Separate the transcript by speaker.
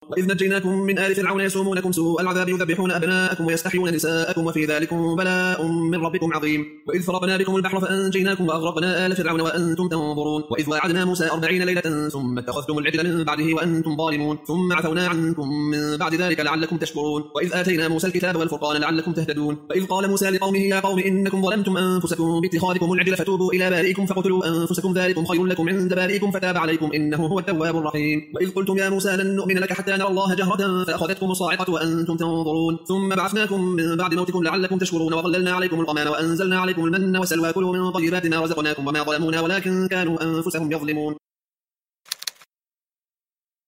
Speaker 1: وإذ نجيناكم من آل فرعون يسومونكم سوء العذاب يذبحون أبناءكم ويستحيون نساءكم وفي ذلكم بلاء من ربكم عظيم. وإذ فرقنا بكم البحر فأنجيناكم وأغرقنا آل فرعون وأنتم تنظرون. وإذ واعدنا موسى 40 ليلة ثم اتخذتم العجل من بعده وأنتم ظالمون ثم عفونا عنكم من بعد ذلك لعلكم تشكرون. وإذ آتينا موسى الكتاب والفرقان لعلكم تهتدون. وإذ قال موسى لقومه يا قوم إنكم ظلمتم أنفسكم باتخاذكم العجل فتوبوا إلى بارئكم فاقتلوا أنفسكم ذلكم خير لكم عند بارئكم فتاب عليكم إنه هو التواب الرحيم. وإذ قلتم يا موسى لن نؤمن لك حتى نرى الله جهرة فأخذتكم الصاعقة وأنتم تنظرون ثم بعثناكم من بعد موتكم لعلكم تشكرون وظللنا عليكم الغمام وأنزلنا عليكم المن والسلوى كلوا من طيبات ما رزقناكم وما ظلمونا ولكن كانوا أنفسهم يظلمون.